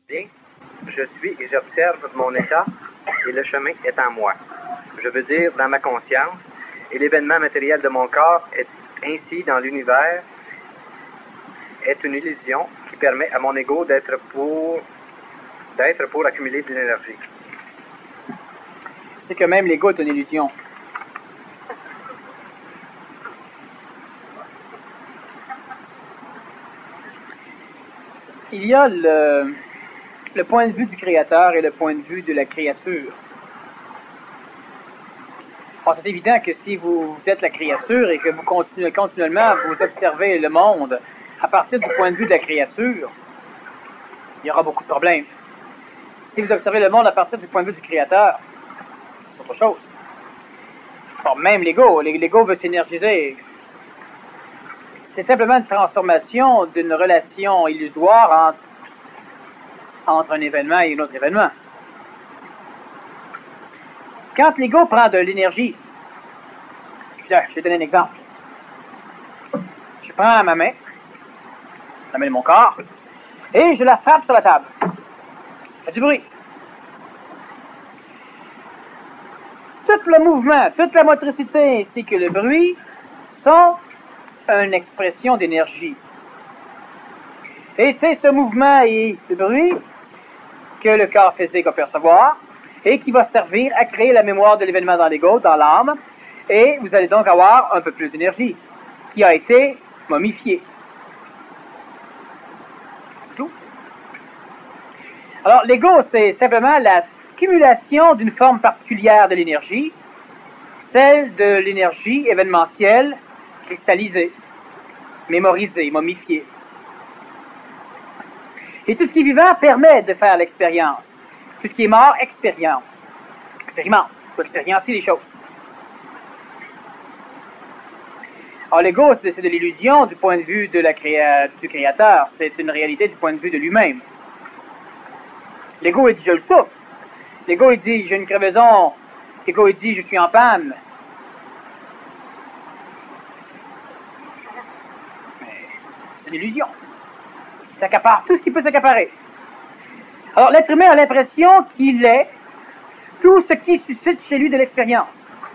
Bien, je suis et j'observe mon état et le chemin est en moi. Je veux dire dans ma conscience et l'événement matériel de mon corps est ainsi dans l'univers est une illusion qui permet à mon ego d'être pour accumuler de l'énergie. C'est que même l'ego est une illusion. Il y a le point de vue du créateur et le point de vue de la créature. Bon, c'est évident que si vous êtes la créature et que vous continuez continuellement à vous observer le monde à partir du point de vue de la créature, il y aura beaucoup de problèmes. Si vous observez le monde à partir du point de vue du créateur, c'est autre chose. Bon, même l'ego veut s'énergiser. C'est simplement une transformation d'une relation illusoire entre un événement et un autre événement. Quand l'ego prend de l'énergie, je vais donner un exemple. Je prends ma main, la main de mon corps, et je la frappe sur la table. Ça fait du bruit. Tout le mouvement, toute la motricité ainsi que le bruit sont une expression d'énergie. Et c'est ce mouvement et ce bruit que le corps physique va percevoir et qui va servir à créer la mémoire de l'événement dans l'ego, dans l'âme, et vous allez donc avoir un peu plus d'énergie qui a été momifiée. Tout. Alors l'ego, c'est simplement la cumulation d'une forme particulière de l'énergie, celle de l'énergie événementielle cristallisée, mémorisée, momifiée. Et tout ce qui est vivant permet de faire l'expérience. Tout ce qui est mort expérimente. Expérimente. Il faut expériencer les choses. Alors l'ego, c'est de l'illusion du point de vue de du créateur. C'est une réalité du point de vue de lui-même. L'ego, il dit je le souffre. L'ego, il dit j'ai une crevaison. L'ego, il dit je suis en panne. Mais c'est une illusion. Il s'accapare tout ce qui peut s'accaparer. Alors l'être humain a l'impression qu'il est tout ce qui suscite chez lui de l'expérience.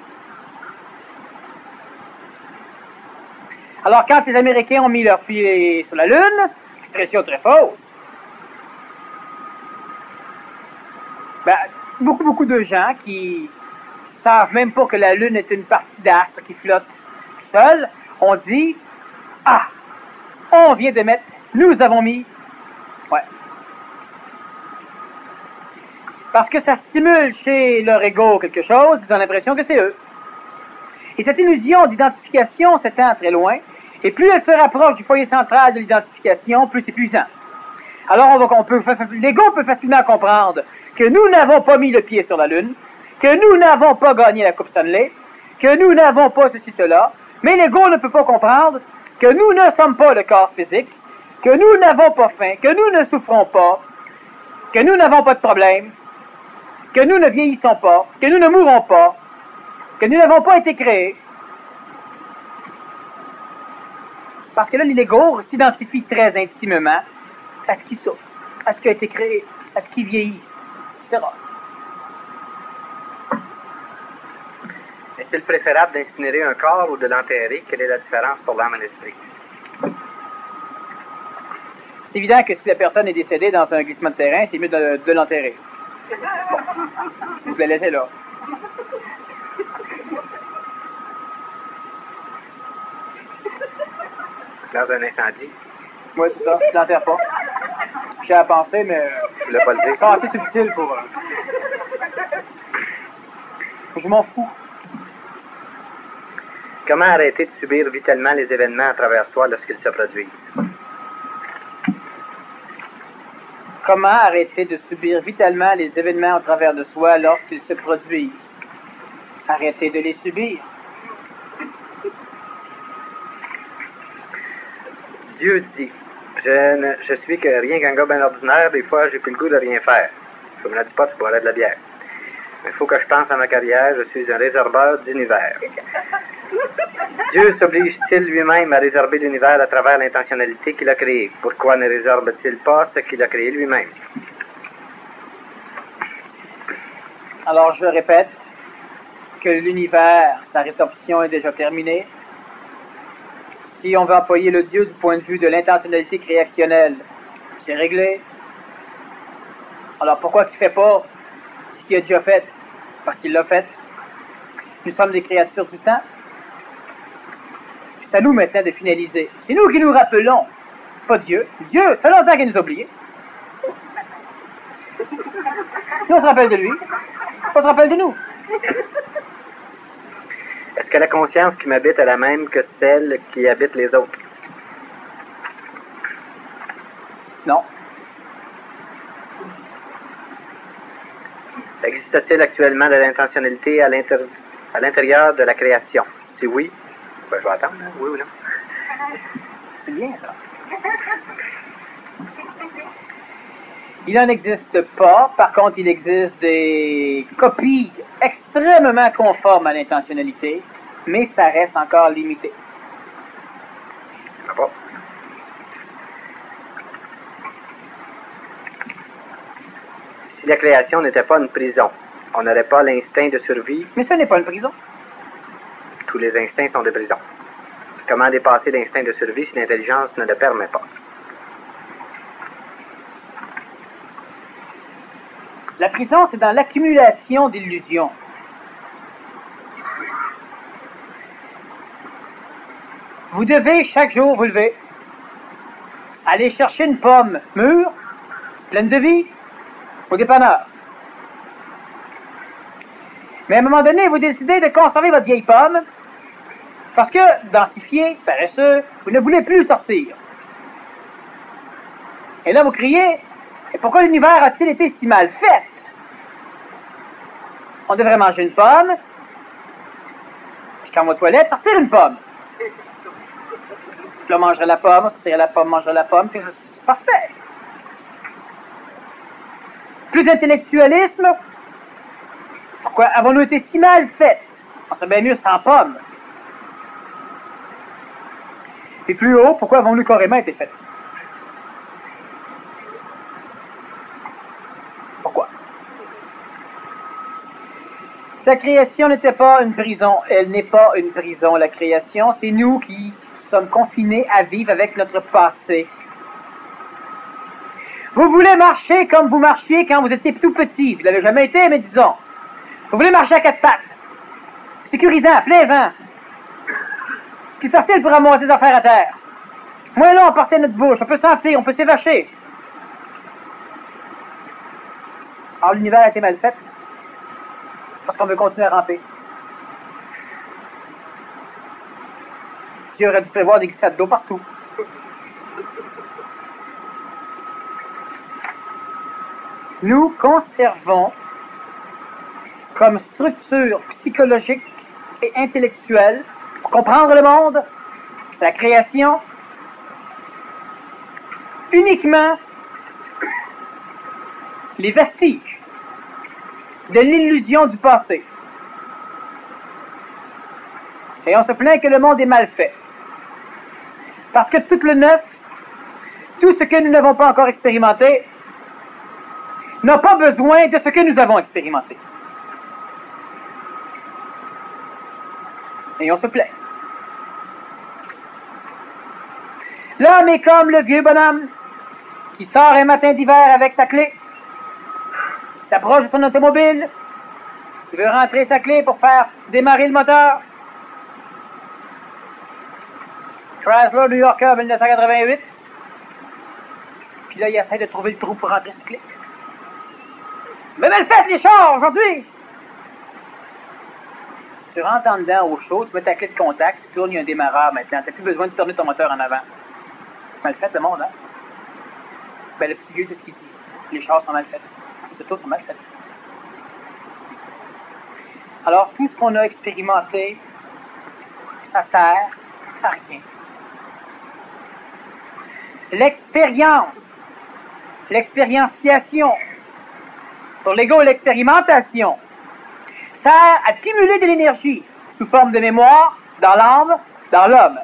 Alors quand les Américains ont mis leurs pieds sur la Lune, expression très fausse, beaucoup de gens qui savent même pas que la Lune est une partie d'astre qui flotte seule, ont dit « Ah, on vient de mettre, nous avons mis... » Ouais. Parce que ça stimule chez leur ego quelque chose, ils ont l'impression que c'est eux. Et cette illusion d'identification s'étend très loin, et plus elle se rapproche du foyer central de l'identification, plus c'est puissant. Alors l'ego peut facilement comprendre que nous n'avons pas mis le pied sur la Lune, que nous n'avons pas gagné la Coupe Stanley, que nous n'avons pas ceci, cela, mais l'ego ne peut pas comprendre que nous ne sommes pas le corps physique, que nous n'avons pas faim, que nous ne souffrons pas, que nous n'avons pas de problème, que nous ne vieillissons pas, que nous ne mourrons pas, que nous n'avons pas été créés. Parce que là, l'ego s'identifie très intimement à ce qui souffre, à ce qui a été créé, à ce qui vieillit, etc. Est-il préférable d'incinérer un corps ou de l'enterrer? Quelle est la différence pour l'âme et l'esprit? C'est évident que si la personne est décédée dans un glissement de terrain, c'est mieux de l'enterrer. Bon. Vous la laissez là. Dans un incendie? Oui, c'est ça. Je l'enterre pas. J'ai à penser, mais... Je voulais pas le dire. C'est assez subtil pour... Je m'en fous. Comment arrêter de subir vitalement les événements à travers soi lorsqu'ils se produisent? Comment arrêter de subir vitalement les événements à travers de soi lorsqu'ils se produisent? Arrêter de les subir. Dieu dit, je suis que rien qu'un gars bien ordinaire, des fois j'ai plus le goût de rien faire. Je me dis pas, tu boirais de la bière. Mais il faut que je pense à ma carrière, je suis un réserveur d'univers. Dieu s'oblige-t-il lui-même à réserver l'univers à travers l'intentionnalité qu'il a créée? Pourquoi ne réserve-t-il pas ce qu'il a créé lui-même? Alors je répète que l'univers, sa résorption est déjà terminée. Si on veut employer le Dieu du point de vue de l'intentionnalité créationnelle, c'est réglé. Alors pourquoi qu'il ne fait pas ce qu'il a déjà fait? Parce qu'il l'a fait. Nous sommes des créatures du temps. C'est à nous maintenant de finaliser. C'est nous qui nous rappelons, pas Dieu. Dieu, ça fait longtemps qu'il nous a oubliés. Nous, on se rappelle de lui. On se rappelle de nous. Est-ce que la conscience qui m'habite est la même que celle qui habite les autres? Non. Existe-t-il actuellement de l'intentionnalité à l'intérieur de la création? Si oui, ben, je vais attendre, hein? Oui ou non? C'est bien ça. Il n'en existe pas. Par contre, il existe des copies extrêmement conformes à l'intentionnalité, mais ça reste encore limité. Ah bon? Si la création n'était pas une prison, on n'aurait pas l'instinct de survie. Mais ce n'est pas une prison. Tous les instincts sont des prisons. Comment dépasser l'instinct de survie si l'intelligence ne le permet pas? La prison, c'est dans l'accumulation d'illusions. Vous devez chaque jour vous lever, aller chercher une pomme mûre, pleine de vie, au dépanneur. Mais à un moment donné, vous décidez de conserver votre vieille pomme parce que, densifié, paresseux, vous ne voulez plus sortir. Et là, vous criez, et pourquoi l'univers a-t-il été si mal fait? On devrait manger une pomme, puis quand on va aux toilettes, sortir une pomme. Puis là, on mangerait la pomme, on sortirait la pomme, mangerait la pomme, puis c'est parfait. Plus d'intellectualisme, pourquoi avons-nous été si mal faites? On serait bien mieux sans pomme. Et plus haut, pourquoi avons-nous carrément été faites? Pourquoi? Si la création n'était pas une prison, elle n'est pas une prison, la création, c'est nous qui sommes confinés à vivre avec notre passé. Vous voulez marcher comme vous marchiez quand vous étiez tout petit. Vous l'avez jamais été, mais disons. Vous voulez marcher à quatre pattes. Sécurisant, plaisant. Plus facile pour ramasser des affaires à terre. Moins long à porter notre bouche. On peut sentir, on peut s'évacher. Alors l'univers a été mal fait. Parce qu'on veut continuer à ramper. Dieu aurait dû prévoir des glissades d'eau partout. Nous conservons comme structure psychologique et intellectuelle pour comprendre le monde, la création, uniquement les vestiges de l'illusion du passé. Et on se plaint que le monde est mal fait. Parce que tout le neuf, tout ce que nous n'avons pas encore expérimenté, n'a pas besoin de ce que nous avons expérimenté. Et on se plaint. L'homme est comme le vieux bonhomme qui sort un matin d'hiver avec sa clé, s'approche de son automobile, qui veut rentrer sa clé pour faire démarrer le moteur. Chrysler New Yorker 1988. Puis là, il essaie de trouver le trou pour rentrer sa clé. Mais mal fait les chars aujourd'hui! Tu rentres en dedans au chaud, tu mets ta clé de contact, tu tournes, il y a un démarreur maintenant. Tu n'as plus besoin de tourner ton moteur en avant. Mal fait le monde, hein? Ben le petit vieux, c'est ce qu'il dit. Les chars sont mal faits. Les autos sont mal faites. Alors, tout ce qu'on a expérimenté, ça sert à rien. L'expérience, l'expérientiation, pour l'ego, l'expérimentation, sert à cumuler de l'énergie sous forme de mémoire dans l'âme, dans l'homme.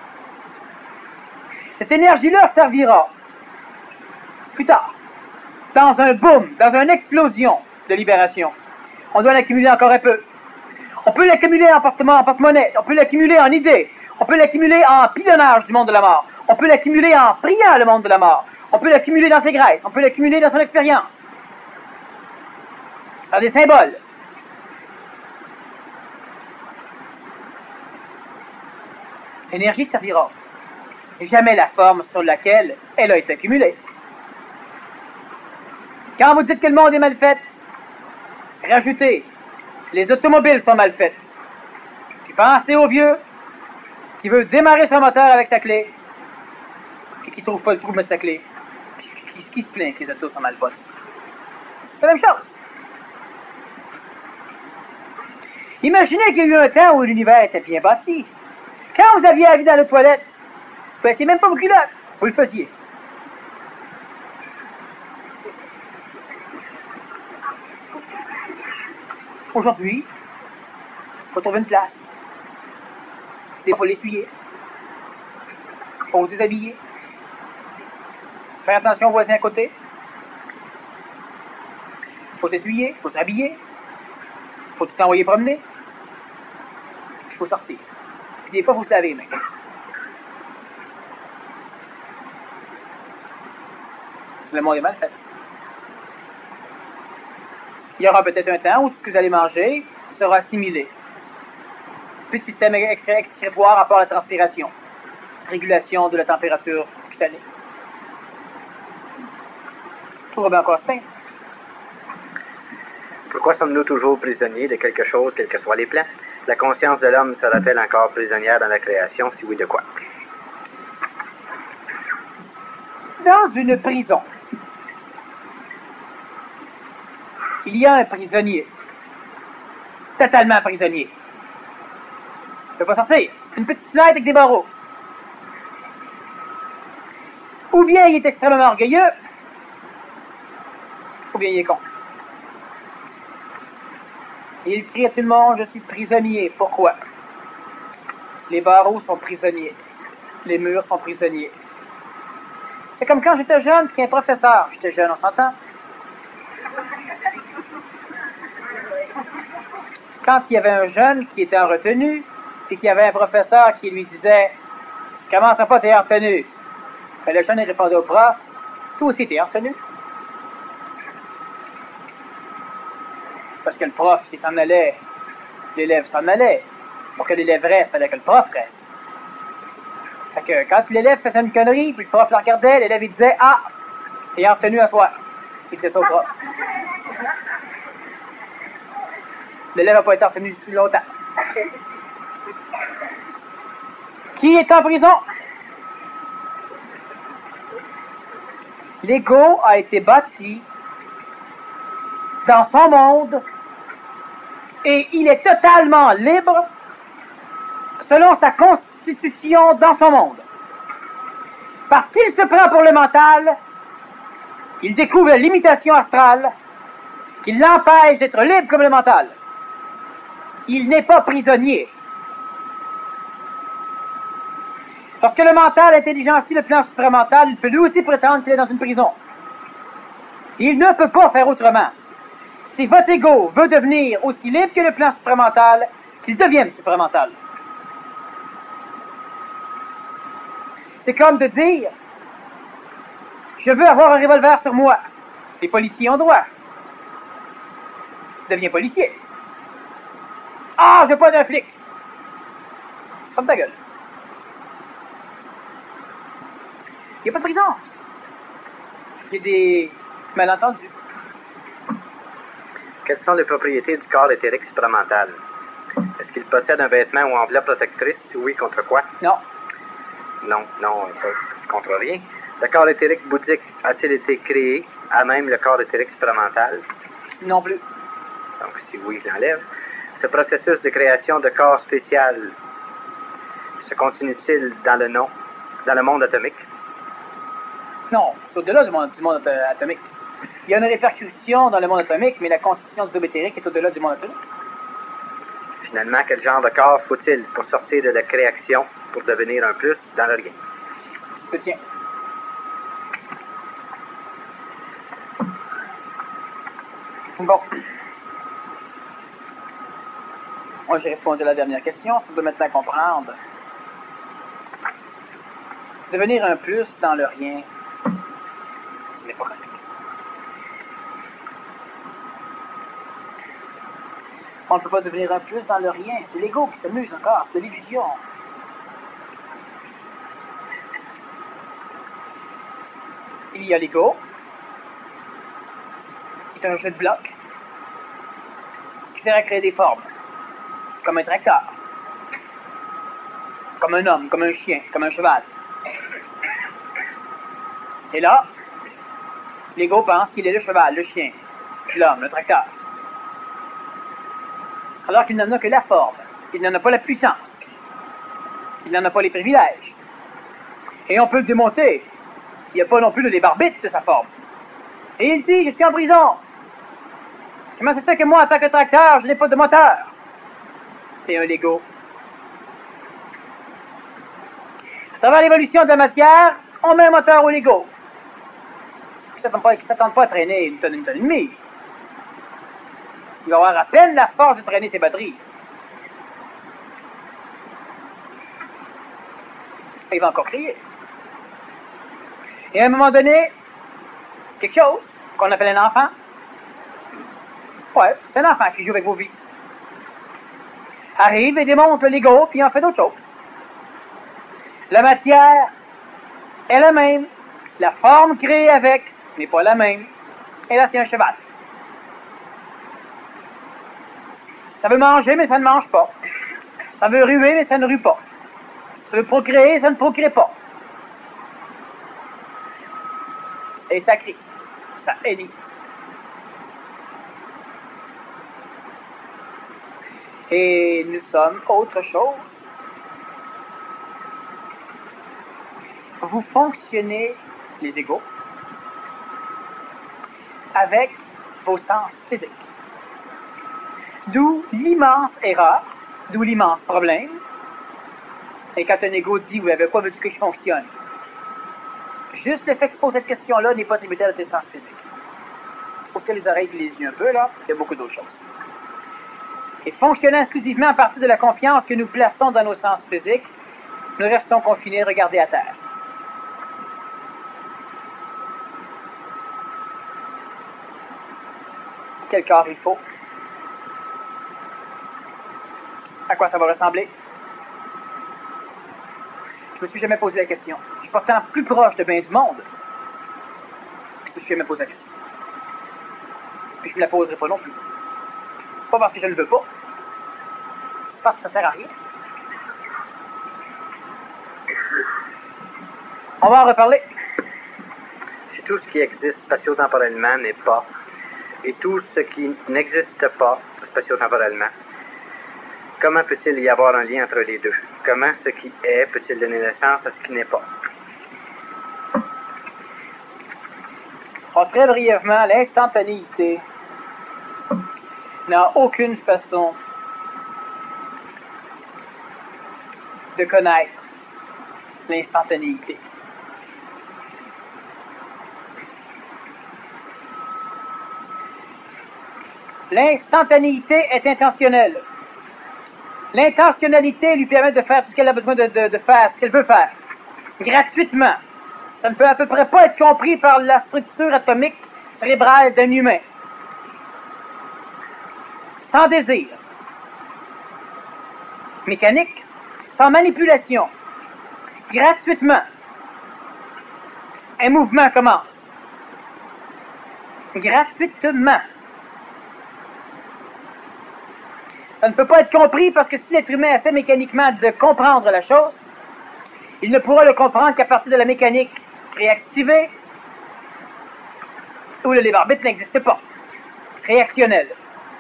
Cette énergie-là servira plus tard, dans un boom, dans une explosion de libération. On doit l'accumuler encore un peu. On peut l'accumuler en porte-monnaie, on peut l'accumuler en idées, on peut l'accumuler en pilonnage du monde de la mort, on peut l'accumuler en priant le monde de la mort, on peut l'accumuler dans ses graisses, on peut l'accumuler dans son expérience, dans des symboles. L'énergie servira jamais la forme sur laquelle elle a été accumulée. Quand vous dites que le monde est mal fait, rajoutez, les automobiles sont mal faites. Puis pensez au vieux qui veut démarrer son moteur avec sa clé et qui ne trouve pas le trou de mettre sa clé. Qui se plaint que les autos sont mal faites. C'est la même chose. Imaginez qu'il y a eu un temps où l'univers était bien bâti. Quand vous aviez la vie dans la toilette, vous ne faisiez même pas vos culottes. Vous le faisiez. Aujourd'hui, il faut trouver une place. Il faut l'essuyer. Il faut se déshabiller. Faire attention aux voisins à côté. Il faut s'essuyer, il faut s'habiller. Il faut tout envoyer promener. Il faut sortir. Puis des fois, il faut se laver les mains. Le monde est mal fait. Il y aura peut-être un temps où tout ce que vous allez manger sera assimilé. Plus de système excrétoire à part la transpiration. Régulation de la température cutanée. Tout va bien encore se peindre. Pourquoi sommes-nous toujours prisonniers de quelque chose, quels que soient les plans? La conscience de l'homme sera-t-elle encore prisonnière dans la création? Si oui, de quoi? Dans une prison, il y a un prisonnier. Totalement prisonnier. Il ne peut pas sortir. Une petite fenêtre avec des barreaux. Ou bien il est extrêmement orgueilleux, ou bien il est con. Et il crie à tout le monde, je suis prisonnier. Pourquoi? Les barreaux sont prisonniers. Les murs sont prisonniers. C'est comme quand j'étais jeune, puis un professeur. J'étais jeune, on s'entend? Quand il y avait un jeune qui était en retenue, puis qu'il y avait un professeur qui lui disait « Comment ça pas, t'es en retenue? » Le jeune répondait au prof « Toi aussi, t'es en retenue? » Parce que le prof, s'il s'en allait, l'élève s'en allait. Pour que l'élève reste, il fallait que le prof reste. Fait que quand l'élève faisait une connerie, puis le prof le regardait, l'élève il disait « Ah, t'es en retenue à soir. » Il disait ça au prof. L'élève n'a pas été retenu depuis longtemps. Qui est en prison? L'ego a été bâti dans son monde et il est totalement libre selon sa constitution dans son monde. Parce qu'il se prend pour le mental, il découvre la limitation astrale qui l'empêche d'être libre comme le mental. Il n'est pas prisonnier. Lorsque le mental intelligencie le plan supramental, il peut lui aussi prétendre qu'il est dans une prison. Il ne peut pas faire autrement. Si votre ego veut devenir aussi libre que le plan supramental, qu'il devienne supramental. C'est comme de dire, je veux avoir un revolver sur moi. Les policiers ont droit. Deviens policier. Ah, je veux pas d'un flic. Ferme ta gueule. Il n'y a pas de prison. Il y a des malentendus. Quelles sont les propriétés du corps éthérique supramental? Est-ce qu'il possède un vêtement ou enveloppe protectrice? Oui, contre quoi? Non. Non, contre rien. Le corps éthérique bouddhique a-t-il été créé à même le corps éthérique supramental? Non plus. Donc, si oui, je l'enlève. Ce processus de création de corps spécial se continue-t-il dans le monde atomique? Non, c'est au-delà du monde atomique. Il y a une répercussion dans le monde atomique, mais la constitution du globe éthérique est au-delà du monde atomique. Finalement, quel genre de corps faut-il pour sortir de la création, pour devenir un plus dans le rien? Le tien. Bon. Moi, j'ai répondu à la dernière question. On peut maintenant comprendre. Devenir un plus dans le rien, ce n'est pas correct. On ne peut pas devenir un plus dans le rien. C'est l'ego qui s'amuse encore. C'est de l'illusion. Il y a l'ego, qui est un jeu de blocs, qui sert à créer des formes, comme un tracteur, comme un homme, comme un chien, comme un cheval. Et là, l'ego pense qu'il est le cheval, le chien, l'homme, le tracteur. Alors qu'il n'en a que la forme, il n'en a pas la puissance, il n'en a pas les privilèges. Et on peut le démonter. Il n'y a pas non plus les barbites de sa forme. Et il dit, je suis en prison. Comment c'est ça que moi, en tant que tracteur, je n'ai pas de moteur? C'est un Lego. À travers l'évolution de la matière, on met un moteur au Lego. Qui ne s'attend pas à traîner une tonne et demie. Il va avoir à peine la force de traîner ses batteries. Et il va encore crier. Et à un moment donné, quelque chose qu'on appelle un enfant, ouais, c'est un enfant qui joue avec vos vies, arrive et démonte le Lego, puis en fait d'autres choses. La matière est la même, la forme créée avec n'est pas la même, et là c'est un cheval. Ça veut manger, mais ça ne mange pas. Ça veut ruer, mais ça ne rue pas. Ça veut procréer, ça ne procrée pas. Et ça crie, ça hennit. Et nous sommes autre chose. Vous fonctionnez, les égos, avec vos sens physiques. D'où l'immense erreur, d'où l'immense problème. Et quand un égo dit, oui, avec quoi veux-tu que je fonctionne? Juste le fait que tu poses cette question-là n'est pas tributaire de tes sens physiques. Ouvre les oreilles et les yeux un peu, là, il y a beaucoup d'autres choses. Et fonctionnant exclusivement à partir de la confiance que nous plaçons dans nos sens physiques, nous restons confinés, regardés à terre. Quel corps il faut? À quoi ça va ressembler? Je me suis jamais posé la question. Je suis pourtant plus proche de bien du monde. Je me suis jamais posé la question. Puis je ne me la poserai pas non plus. Pas parce que je ne veux pas. Parce que ça sert à rien. On va en reparler. Si tout ce qui existe spatio-temporellement n'est pas, et tout ce qui n'existe pas spatio-temporellement, comment peut-il y avoir un lien entre les deux? Comment ce qui est peut-il donner naissance à ce qui n'est pas? Très brièvement, l'instantanéité n'a aucune façon de connaître l'instantanéité. L'instantanéité est intentionnelle. L'intentionnalité lui permet de faire tout ce qu'elle a besoin de faire, ce qu'elle veut faire, gratuitement. Ça ne peut à peu près pas être compris par la structure atomique cérébrale d'un humain. Sans désir. Mécanique, sans manipulation. Gratuitement. Un mouvement commence. Gratuitement. Ça ne peut pas être compris parce que si l'être humain essaie mécaniquement de comprendre la chose, il ne pourra le comprendre qu'à partir de la mécanique réactivée, où le libre arbitre n'existe pas. Réactionnel.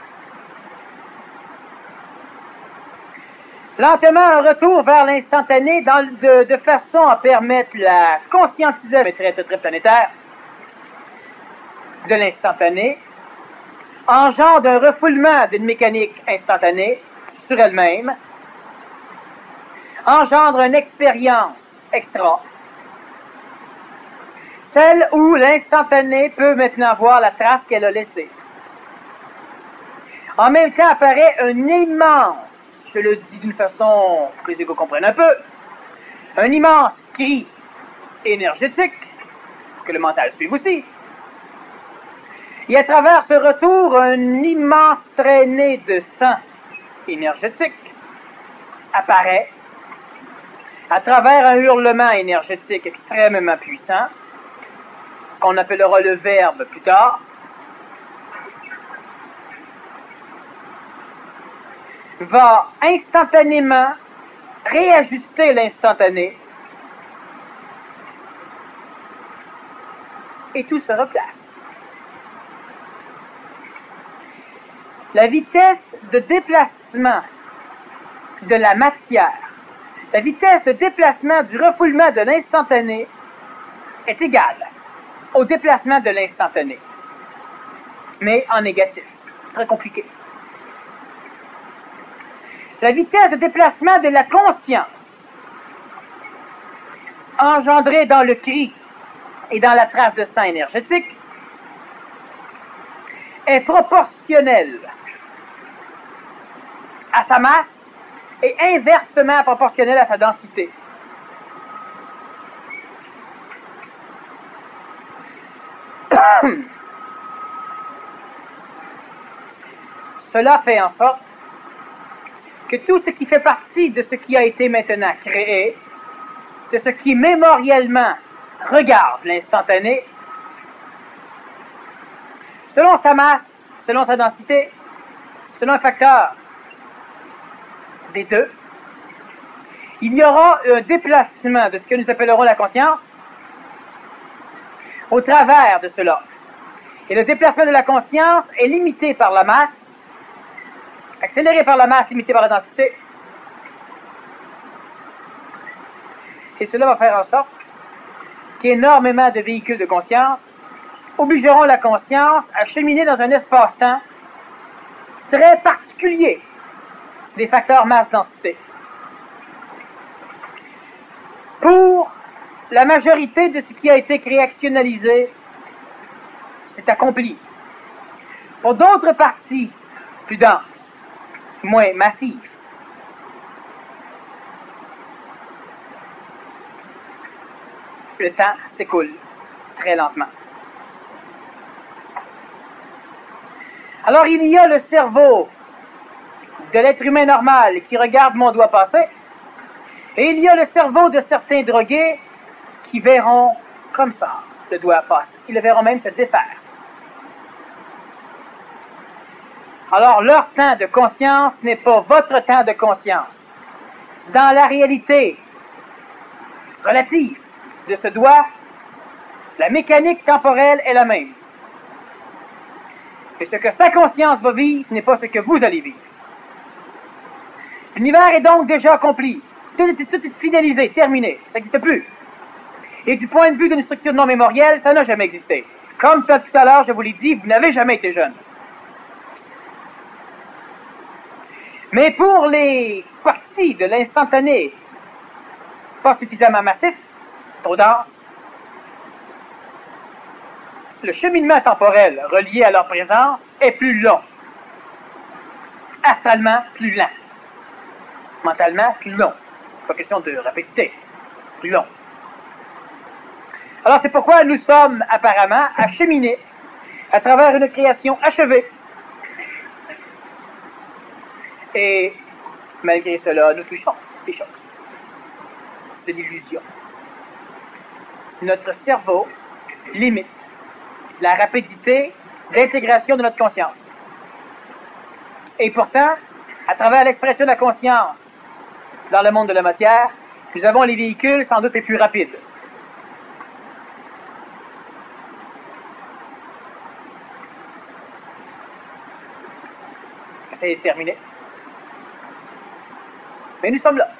Lentement, un retour vers l'instantané de façon à permettre la conscientisation très planétaire de l'instantané engendre un refoulement d'une mécanique instantanée sur elle-même, engendre une expérience extra, celle où l'instantané peut maintenant voir la trace qu'elle a laissée. En même temps apparaît un immense, je le dis d'une façon que les égaux comprennent un peu, un immense cri énergétique, que le mental suive aussi. Et à travers ce retour, un immense traînée de sang énergétique apparaît à travers un hurlement énergétique extrêmement puissant, qu'on appellera le verbe plus tard, va instantanément réajuster l'instantané et tout se replace. La vitesse de déplacement de la matière, la vitesse de déplacement du refoulement de l'instantané est égale au déplacement de l'instantané, mais en négatif. Très compliqué. La vitesse de déplacement de la conscience, engendrée dans le cri et dans la trace de sang énergétique, est proportionnelle à sa masse et inversement proportionnelle à sa densité. Cela fait en sorte que tout ce qui fait partie de ce qui a été maintenant créé, de ce qui mémoriellement regarde l'instantané, selon sa masse, selon sa densité, selon un facteur des deux, il y aura un déplacement de ce que nous appellerons la conscience au travers de cela. Et le déplacement de la conscience est limité par la masse, accéléré par la masse, limité par la densité. Et cela va faire en sorte qu'énormément de véhicules de conscience obligeront la conscience à cheminer dans un espace-temps très particulier des facteurs masse-densité. Pour la majorité de ce qui a été créationnalisé, c'est accompli. Pour d'autres parties plus denses, moins massives, le temps s'écoule très lentement. Alors il y a le cerveau de l'être humain normal qui regarde mon doigt passer, et il y a le cerveau de certains drogués qui verront comme ça le doigt passer. Ils le verront même se défaire. Alors leur temps de conscience n'est pas votre temps de conscience. Dans la réalité relative de ce doigt, la mécanique temporelle est la même. Et ce que sa conscience va vivre n'est pas ce que vous allez vivre. L'univers est donc déjà accompli. Tout est finalisé, terminé. Ça n'existe plus. Et du point de vue d'une structure non mémorielle, ça n'a jamais existé. Comme tout à l'heure, je vous l'ai dit, vous n'avez jamais été jeune. Mais pour les parties de l'instantané pas suffisamment massif, trop dense, le cheminement temporel relié à leur présence est plus long. Astralement, plus lent. Mentalement, plus long. Pas question de rapidité. Plus long. Alors c'est pourquoi nous sommes apparemment acheminés à travers une création achevée. Et malgré cela, nous touchons des choses. C'est de l'illusion. Notre cerveau limite la rapidité d'intégration de notre conscience. Et pourtant, à travers l'expression de la conscience dans le monde de la matière, nous avons les véhicules sans doute les plus rapides. C'est terminé. Mais nous sommes là.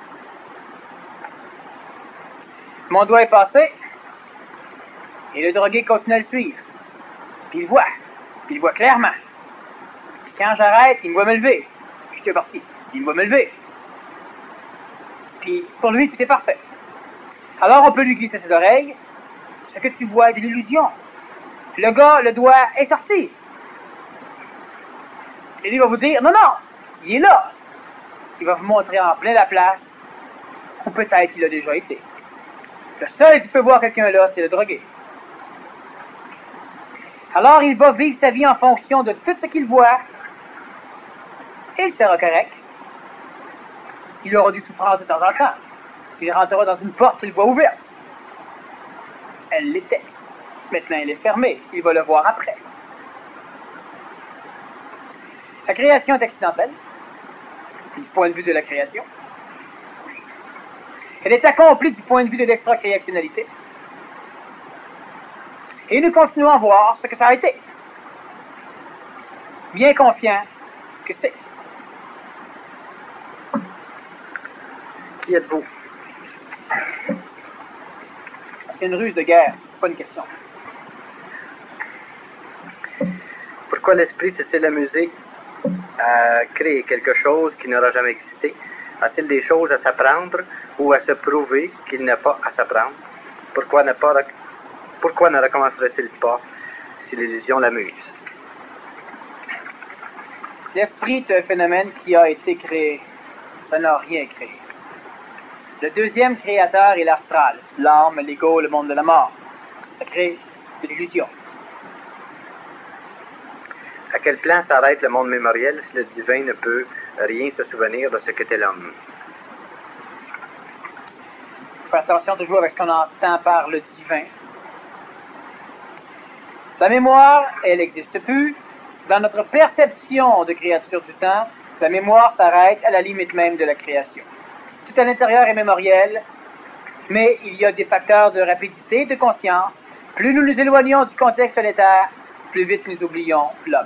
Mon doigt est passé, et le drogué continue à le suivre. Puis il voit. Puis il voit clairement. Puis quand j'arrête, il me voit me lever. Je suis parti. Il me voit me lever. Puis pour lui, tout est parfait. Alors on peut lui glisser ses oreilles. Ce que tu vois est de l'illusion. Le gars, le doigt est sorti. Et lui va vous dire, non, non, il est là. Il va vous montrer en plein la place, ou peut-être il a déjà été. Le seul qui peut voir quelqu'un là, c'est le drogué. Alors il va vivre sa vie en fonction de tout ce qu'il voit, et il sera correct. Il aura des souffrances de temps en temps. Il rentrera dans une porte qu'il voit ouverte. Elle l'était. Maintenant, elle est fermée. Il va le voir après. La création est accidentelle, du point de vue de la création. Elle est accomplie du point de vue de l'extra-créationnalité. Et nous continuons à voir ce que ça a été. Bien confiant que c'est. Qui êtes-vous? C'est une ruse de guerre, c'est pas une question. Pourquoi l'esprit s'est-il amusé à créer quelque chose qui n'aura jamais existé? A-t-il des choses à s'apprendre ou à se prouver qu'il n'a pas à s'apprendre? Pourquoi ne recommencerait-il pas si l'illusion l'amuse? L'esprit est un phénomène qui a été créé. Ça n'a rien créé. Le deuxième créateur est l'astral, l'âme, l'ego, le monde de la mort. Ça crée de l'illusion. À quel plan s'arrête le monde mémoriel si le divin ne peut rien se souvenir de ce qu'était l'homme? Faire attention toujours avec ce qu'on entend par le divin. La mémoire, elle n'existe plus. Dans notre perception de créature du temps, la mémoire s'arrête à la limite même de la création. Tout à l'intérieur est mémoriel, mais il y a des facteurs de rapidité, de conscience. Plus nous nous éloignons du contexte planétaire, plus vite nous oublions l'homme.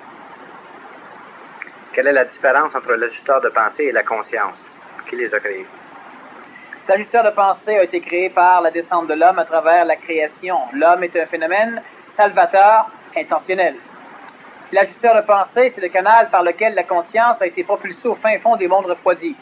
Quelle est la différence entre l'ajusteur de pensée et la conscience? Qui les a créés? L'ajusteur de pensée a été créé par la descente de l'homme à travers la création. L'homme est un phénomène salvateur intentionnel. L'ajusteur de pensée, c'est le canal par lequel la conscience a été propulsée au fin fond des mondes refroidis.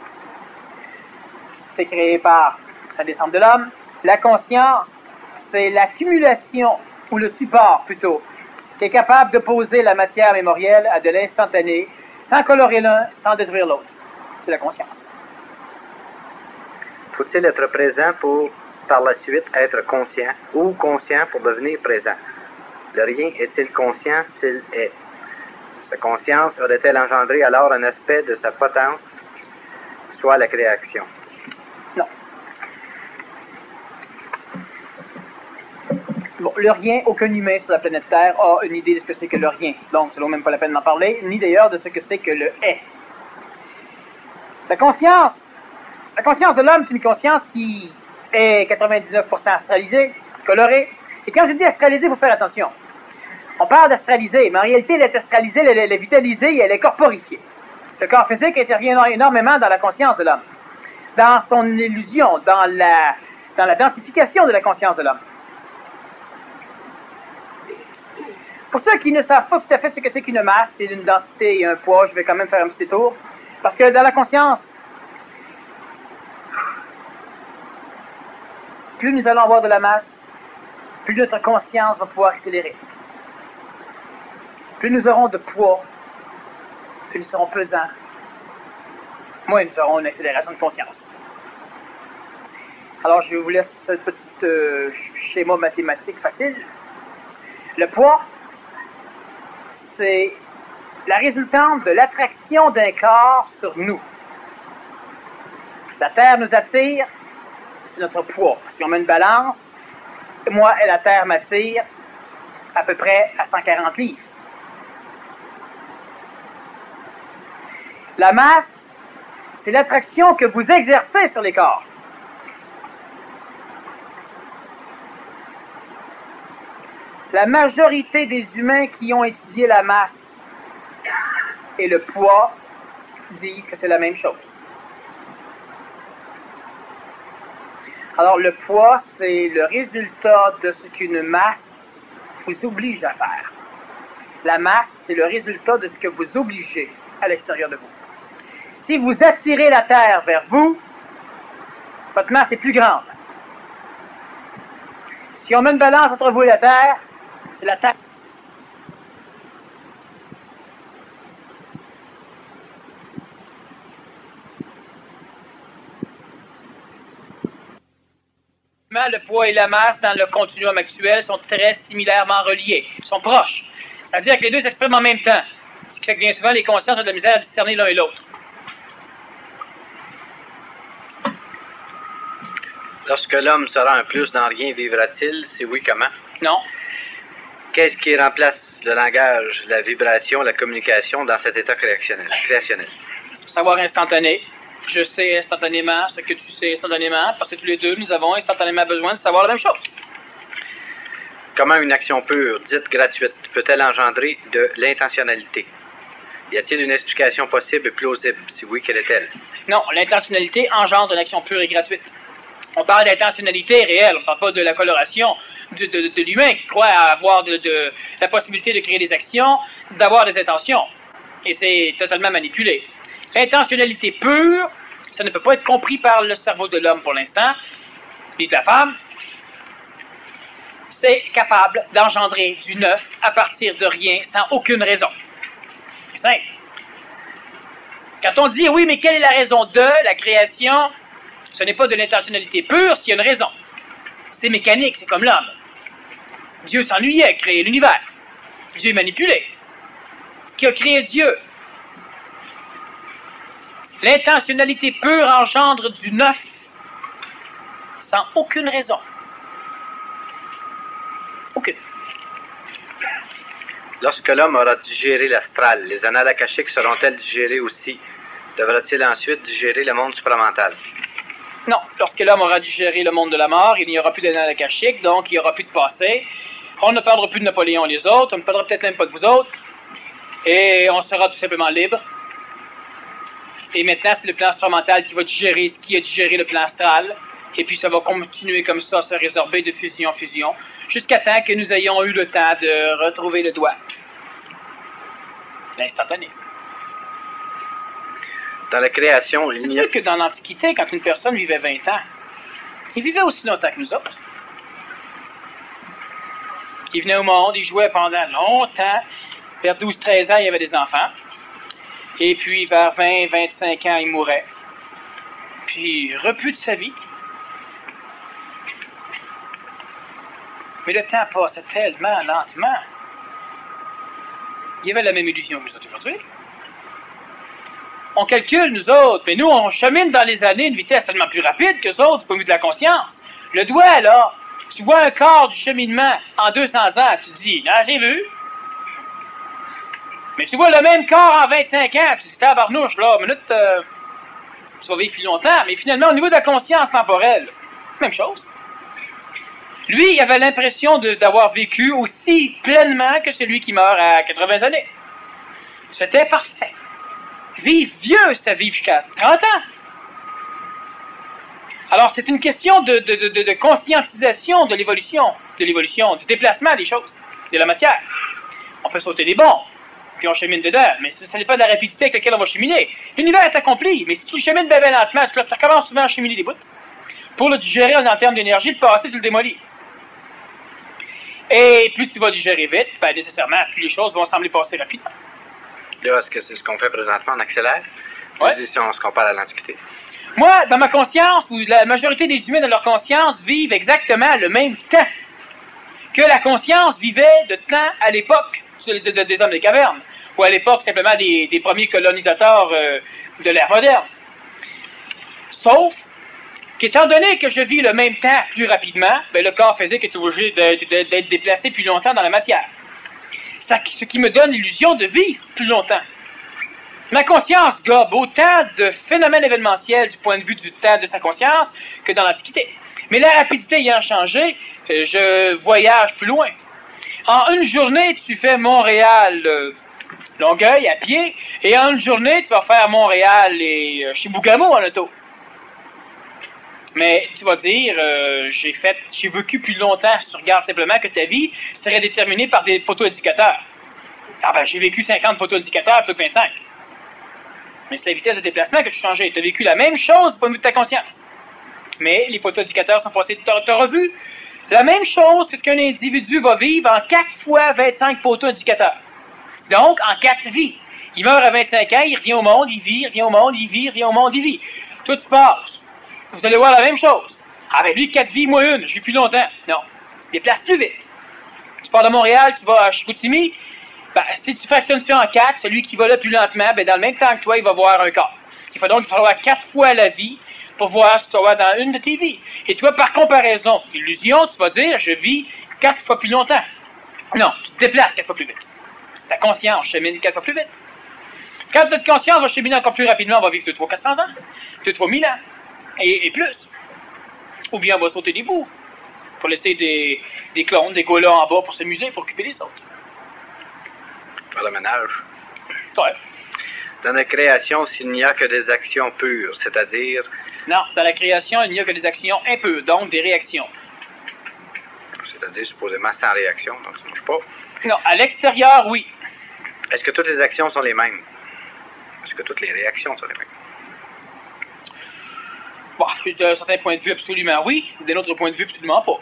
C'est créé par la descente de l'homme. La conscience, c'est l'accumulation, ou le support plutôt, qui est capable de poser la matière mémorielle à de l'instantané, sans colorer l'un, sans détruire l'autre. C'est la conscience. Faut-il être présent pour, par la suite, être conscient, ou conscient pour devenir présent? Le rien est-il conscient s'il est? Sa conscience aurait-elle engendré alors un aspect de sa potence, soit la création? Non. Bon, le rien, aucun humain sur la planète Terre a une idée de ce que c'est que le rien. Donc, ça ne vaut même pas la peine d'en parler, ni d'ailleurs de ce que c'est que le est. La conscience de l'homme, c'est une conscience qui est 99% astralisée, colorée. Et quand je dis astralisée, il faut faire attention. On parle d'astraliser, mais en réalité, elle est astralisée, elle est vitalisée et elle est corporifiée. Le corps physique intervient énormément dans la conscience de l'homme, dans son illusion, dans la densification de la conscience de l'homme. Pour ceux qui ne savent pas tout à fait ce que c'est qu'une masse, c'est une densité et un poids, je vais quand même faire un petit détour. Parce que dans la conscience, plus nous allons avoir de la masse, plus notre conscience va pouvoir accélérer. Plus nous aurons de poids, plus nous serons pesants, moins nous aurons une accélération de conscience. Alors, je vous laisse ce petit schéma mathématique facile. Le poids, c'est la résultante de l'attraction d'un corps sur nous. La Terre nous attire, c'est notre poids. Si on met une balance, moi et la Terre m'attire à peu près à 140 livres. La masse, c'est l'attraction que vous exercez sur les corps. La majorité des humains qui ont étudié la masse et le poids disent que c'est la même chose. Alors le poids, c'est le résultat de ce qu'une masse vous oblige à faire. La masse, c'est le résultat de ce que vous obligez à l'extérieur de vous. Si vous attirez la Terre vers vous, votre masse est plus grande. Si on met une balance entre vous et la Terre, c'est la Terre. évidemment, le poids et la masse dans le continuum actuel sont très similairement reliés, sont proches. Ça veut dire que les deux s'expriment en même temps, ce qui fait que bien souvent les consciences ont de la misère à discerner l'un et l'autre. Lorsque l'homme sera un plus dans rien, vivra-t-il? Si oui, comment? Non. Qu'est-ce qui remplace le langage, la vibration, la communication dans cet état créationnel? Savoir instantané. Je sais instantanément ce que tu sais instantanément, parce que tous les deux, nous avons instantanément besoin de savoir la même chose. Comment une action pure, dite gratuite, peut-elle engendrer de l'intentionnalité? Y a-t-il une explication possible et plausible? Si oui, quelle est-elle? Non, l'intentionnalité engendre une action pure et gratuite. On parle d'intentionnalité réelle, on ne parle pas de la coloration de l'humain qui croit avoir la possibilité de créer des actions, d'avoir des intentions. Et c'est totalement manipulé. L'intentionnalité pure, ça ne peut pas être compris par le cerveau de l'homme pour l'instant, ni de la femme. C'est capable d'engendrer du neuf à partir de rien, sans aucune raison. C'est simple. Quand on dit, oui, mais quelle est la raison de la création? Ce n'est pas de l'intentionnalité pure s'il y a une raison. C'est mécanique, c'est comme l'homme. Dieu s'ennuyait à créer l'univers. Dieu est manipulé. Qui a créé Dieu? L'intentionnalité pure engendre du neuf sans aucune raison. Aucune. Lorsque l'homme aura digéré l'astral, les annales akashiques seront-elles digérées aussi? Devra-t-il ensuite digérer le monde supramental? Non. Lorsque l'homme aura digéré le monde de la mort, il n'y aura plus d'annales akashiques, donc il n'y aura plus de passé. On ne parlera plus de Napoléon et les autres, on ne parlera peut-être même pas de vous autres. Et on sera tout simplement libre. Et maintenant, c'est le plan instrumental qui va digérer ce qui a digéré le plan astral. Et puis ça va continuer comme ça, se résorber de fusion en fusion, jusqu'à temps que nous ayons eu le temps de retrouver le doigt. L'instantané. Dans la création, il n'y a... que dans l'Antiquité, quand une personne vivait 20 ans, il vivait aussi longtemps que nous autres. Il venait au monde, il jouait pendant longtemps. Vers 12-13 ans, il y avait des enfants. Et puis, vers 20-25 ans, il mourait. Puis, repu de sa vie. Mais le temps passait tellement lentement. Il y avait la même illusion que nous autres aujourd'hui. On calcule, nous autres, mais nous, on chemine dans les années une vitesse tellement plus rapide que les autres, du point de vue de la conscience. Le doigt, là, tu vois un quart du cheminement en 200 ans, tu te dis, ah, j'ai vu. Mais tu vois le même corps en 25 ans, tu te dis, tabarnouche, là, minute, tu vas vivre plus longtemps. Mais finalement, au niveau de la conscience temporelle, même chose. Lui, il avait l'impression d'avoir vécu aussi pleinement que celui qui meurt à 80 années. C'était parfait. Vivre vieux, c'était vivre jusqu'à 30 ans. Alors, c'est une question de conscientisation de l'évolution, du déplacement des choses, de la matière. On peut sauter des bons, puis on chemine dedans, mais ce n'est pas de la rapidité avec laquelle on va cheminer. L'univers est accompli, mais si tu chemines bien lentement, tu recommences souvent à cheminer des bouts. Pour le digérer en termes d'énergie, le passer, tu le démolis. Et plus tu vas digérer vite, ben nécessairement, plus les choses vont sembler passer rapidement. Là, est-ce que c'est ce qu'on fait présentement, on accélère? Ouais. Si on se compare à l'Antiquité. Moi, dans ma conscience, où la majorité des humains dans leur conscience vivent exactement le même temps que la conscience vivait de temps à l'époque des hommes des cavernes, ou à l'époque simplement des premiers colonisateurs de l'ère moderne. Sauf qu'étant donné que je vis le même temps plus rapidement, ben le corps physique est obligé d'être déplacé plus longtemps dans la matière. Ce qui me donne l'illusion de vivre plus longtemps. Ma conscience gobe autant de phénomènes événementiels du point de vue du temps de sa conscience que dans l'Antiquité. Mais la rapidité ayant changé, je voyage plus loin. En une journée, tu fais Montréal-Longueuil à pied, et en une journée, tu vas faire Montréal et Chibougamau en auto. Mais tu vas dire, j'ai vécu plus longtemps si tu regardes simplement que ta vie serait déterminée par des poteaux indicateurs. Ah ben, j'ai vécu 50 poteaux indicateurs plutôt que 25. Mais c'est la vitesse de déplacement que tu changeais. Tu as vécu la même chose du point de vue de ta conscience. Mais les poteaux indicateurs sont passés. Tu as revu la même chose que ce qu'un individu va vivre en 4 fois 25 poteaux indicateurs. Donc, en 4 vies. Il meurt à 25 ans, il revient au monde, il vit, il revient au monde, il vit, il revient au monde, il vit. Toi, tu passes. Vous allez voir la même chose. Ah ben lui, 4 vies, moi une, je vis plus longtemps. Non. Déplace plus vite. Tu pars de Montréal, tu vas à Chicoutimi, ben, si tu fractionnes ça en 4, celui qui va là plus lentement, ben, dans le même temps que toi, il va voir un quart. Il va donc falloir 4 fois la vie pour voir ce que tu vas voir dans une de tes vies. Et toi, par comparaison, illusion, tu vas dire, je vis 4 fois plus longtemps. Non, tu te déplaces 4 fois plus vite. Ta conscience chemine 4 fois plus vite. Quand notre conscience va cheminer encore plus rapidement, on va vivre 200-400 ans, 2-3 000 ans, et plus. Ou bien on va sauter des bouts pour laisser des clones, des golas en bas pour s'amuser, pour occuper les autres. Faire le ménage. Ouais. Dans la création, s'il n'y a que des actions pures, c'est-à-dire... Non, dans la création, il n'y a que des actions impures, donc des réactions. C'est-à-dire supposément sans réaction, donc ça ne marche pas. Non, à l'extérieur, oui. Est-ce que toutes les actions sont les mêmes? Est-ce que toutes les réactions sont les mêmes? Bon, d'un certain point de vue, absolument oui. D'un autre point de vue, absolument pas.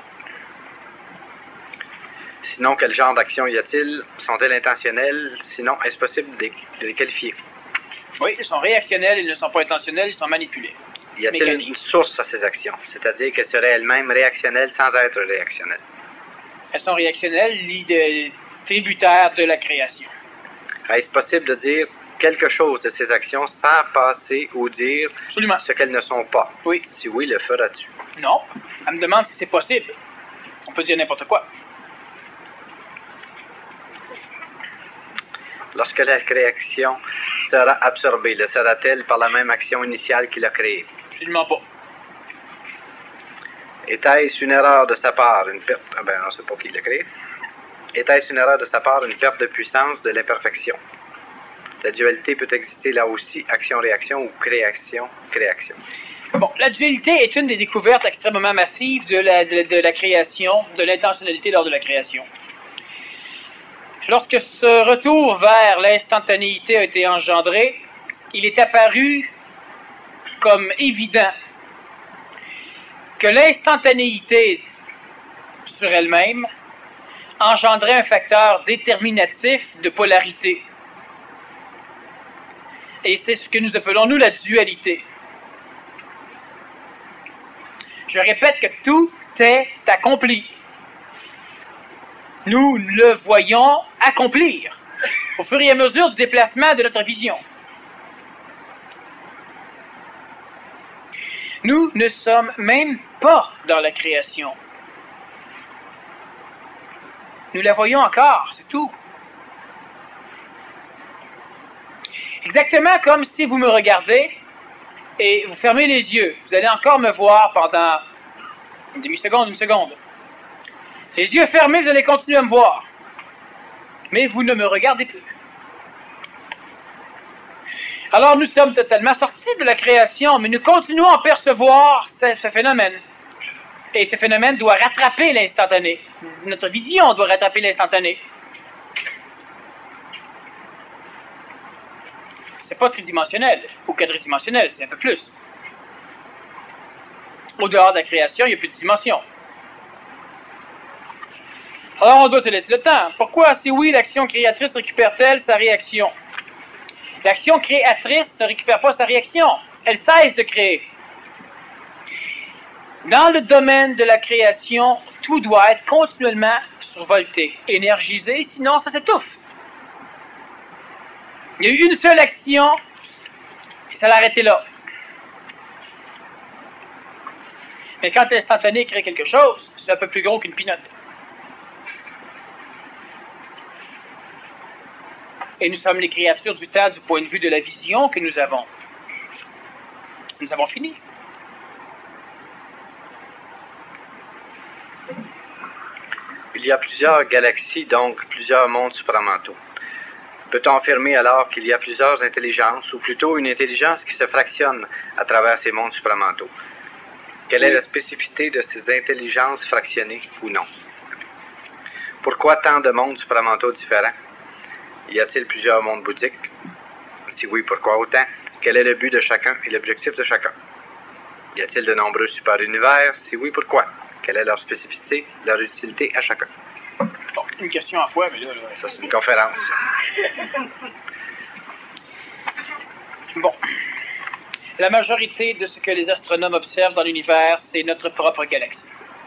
Sinon, quel genre d'actions y a-t-il? Sont-elles intentionnelles? Sinon, est-ce possible de les qualifier? Oui, ils sont réactionnels, ils ne sont pas intentionnels, ils sont manipulés. Y a-t-il une source à ces actions? C'est-à-dire qu'elles seraient elles-mêmes réactionnelles sans être réactionnelles? Elles sont réactionnelles, tributaires de la création. Est-ce possible de dire quelque chose de ces actions sans passer ou dire Absolument. ce qu'elles ne sont pas? Oui. Si oui, le feras-tu? Non. Elle me demande si c'est possible. On peut dire n'importe quoi. Lorsque la création sera absorbée, le sera-t-elle par la même action initiale qui l'a créée? Absolument pas. Était-ce une erreur de sa part, une perte... Ah ben, on ne sait pas qui l'a créé. Était-ce une erreur de sa part, une perte de puissance de l'imperfection? La dualité peut exister là aussi, action-réaction ou création-création. Bon, la dualité est une des découvertes extrêmement massives de la création, de l'intentionnalité lors de la création. Lorsque ce retour vers l'instantanéité a été engendré, il est apparu comme évident que l'instantanéité sur elle-même engendrait un facteur déterminatif de polarité. Et c'est ce que nous appelons, nous, la dualité. Je répète que tout est accompli. Nous le voyons accomplir au fur et à mesure du déplacement de notre vision. Nous ne sommes même pas dans la création. Nous la voyons encore, c'est tout. Exactement comme si vous me regardez et vous fermez les yeux. Vous allez encore me voir pendant une demi-seconde, une seconde. Les yeux fermés, vous allez continuer à me voir. Mais vous ne me regardez plus. Alors nous sommes totalement sortis de la création, mais nous continuons à percevoir ce phénomène. Et ce phénomène doit rattraper l'instantané. Notre vision doit rattraper l'instantané. C'est pas tridimensionnel ou quadridimensionnel, c'est un peu plus. Au dehors de la création, il n'y a plus de dimension. Alors on doit te laisser le temps. Pourquoi, si oui, l'action créatrice récupère-t-elle sa réaction? L'action créatrice ne récupère pas sa réaction. Elle cesse de créer. Dans le domaine de la création, tout doit être continuellement survolté, énergisé, sinon ça s'étouffe. Il y a eu une seule action, et ça l'a arrêté là. Mais quand l'instantané crée quelque chose, c'est un peu plus gros qu'une pinotte. Et nous sommes les créatures du temps du point de vue de la vision que nous avons. Nous avons fini. Il y a plusieurs galaxies, donc plusieurs mondes supramentaux. Peut-on affirmer alors qu'il y a plusieurs intelligences, ou plutôt une intelligence qui se fractionne à travers ces mondes supramentaux? Quelle est la spécificité de ces intelligences fractionnées ou non? Pourquoi tant de mondes supramentaux différents? Y a-t-il plusieurs mondes bouddhiques? Si oui, pourquoi autant? Quel est le but de chacun et l'objectif de chacun? Y a-t-il de nombreux super-univers? Si oui, pourquoi? Quelle est leur spécificité, leur utilité à chacun? Bon, une question à fois, mais là... Ça, c'est une conférence. Bon. La majorité de ce que les astronomes observent dans l'univers, c'est notre propre galaxie.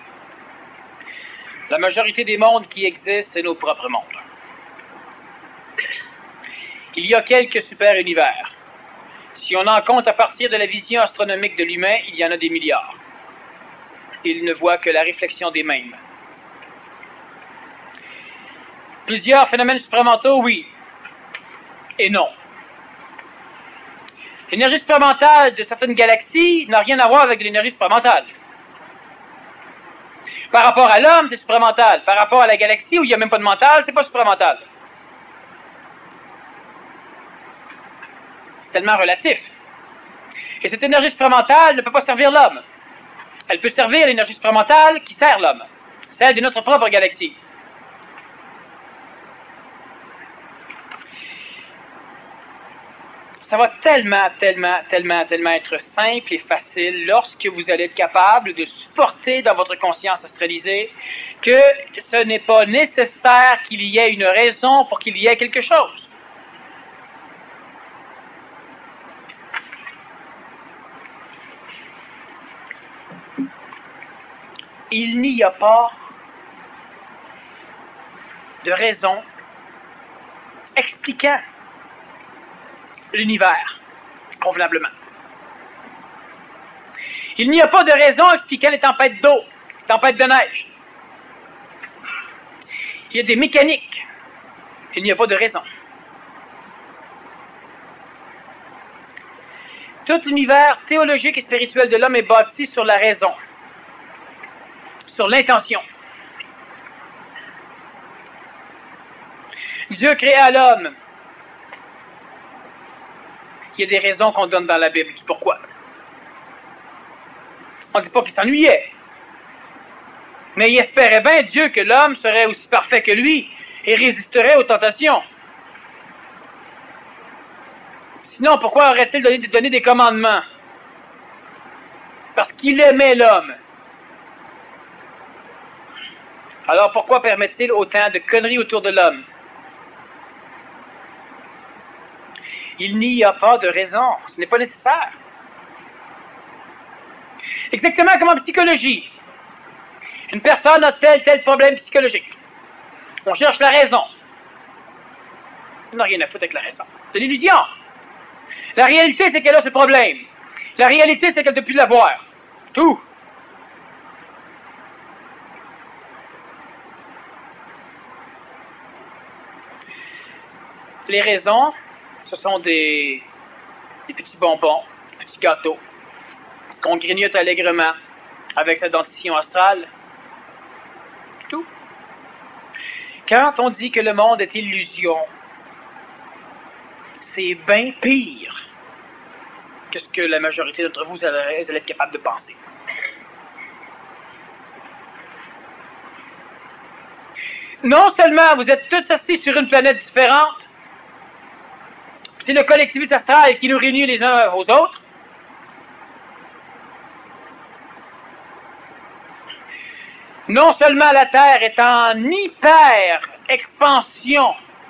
La majorité des mondes qui existent, c'est nos propres mondes. Il y a quelques super-univers. Si on en compte à partir de la vision astronomique de l'humain, il y en a des milliards. Il ne voit que la réflexion des mêmes. Plusieurs phénomènes supramentaux, oui. Et non. L'énergie supramentale de certaines galaxies n'a rien à voir avec l'énergie supramentale. Par rapport à l'homme, c'est supramental. Par rapport à la galaxie où il n'y a même pas de mental, c'est pas supramental. C'est tellement relatif. Et cette énergie supramentale ne peut pas servir l'homme. Elle peut servir l'énergie supramentale qui sert l'homme, celle de notre propre galaxie. Ça va tellement être simple et facile lorsque vous allez être capable de supporter dans votre conscience astralisée que ce n'est pas nécessaire qu'il y ait une raison pour qu'il y ait quelque chose. Il n'y a pas de raison expliquant l'univers convenablement. Il n'y a pas de raison expliquant les tempêtes d'eau, les tempêtes de neige. Il y a des mécaniques. Il n'y a pas de raison. Tout l'univers théologique et spirituel de l'homme est bâti sur la raison, sur l'intention. Dieu créa l'homme. Il y a des raisons qu'on donne dans la Bible du pourquoi. On ne dit pas qu'il s'ennuyait. Mais il espérait bien, Dieu, que l'homme serait aussi parfait que lui et résisterait aux tentations. Sinon, pourquoi aurait-il donné des commandements? Parce qu'il aimait l'homme. Alors pourquoi permet-il autant de conneries autour de l'homme? Il n'y a pas de raison. Ce n'est pas nécessaire. Exactement comme en psychologie. Une personne a tel problème psychologique. On cherche la raison. On n'a rien à foutre avec la raison. C'est l'illusion. La réalité, c'est qu'elle a ce problème. La réalité, c'est qu'elle ne peut plus l'avoir. Tout. Les raisons, ce sont des petits bonbons, des petits gâteaux qu'on grignote allègrement avec sa dentition astrale. Tout. Quand on dit que le monde est illusion, c'est bien pire que ce que la majorité d'entre vous allez être capable de penser. Non seulement vous êtes tous assis sur une planète différente, c'est le collectivisme astral qui nous réunit les uns aux autres. Non seulement la Terre est en hyper-expansion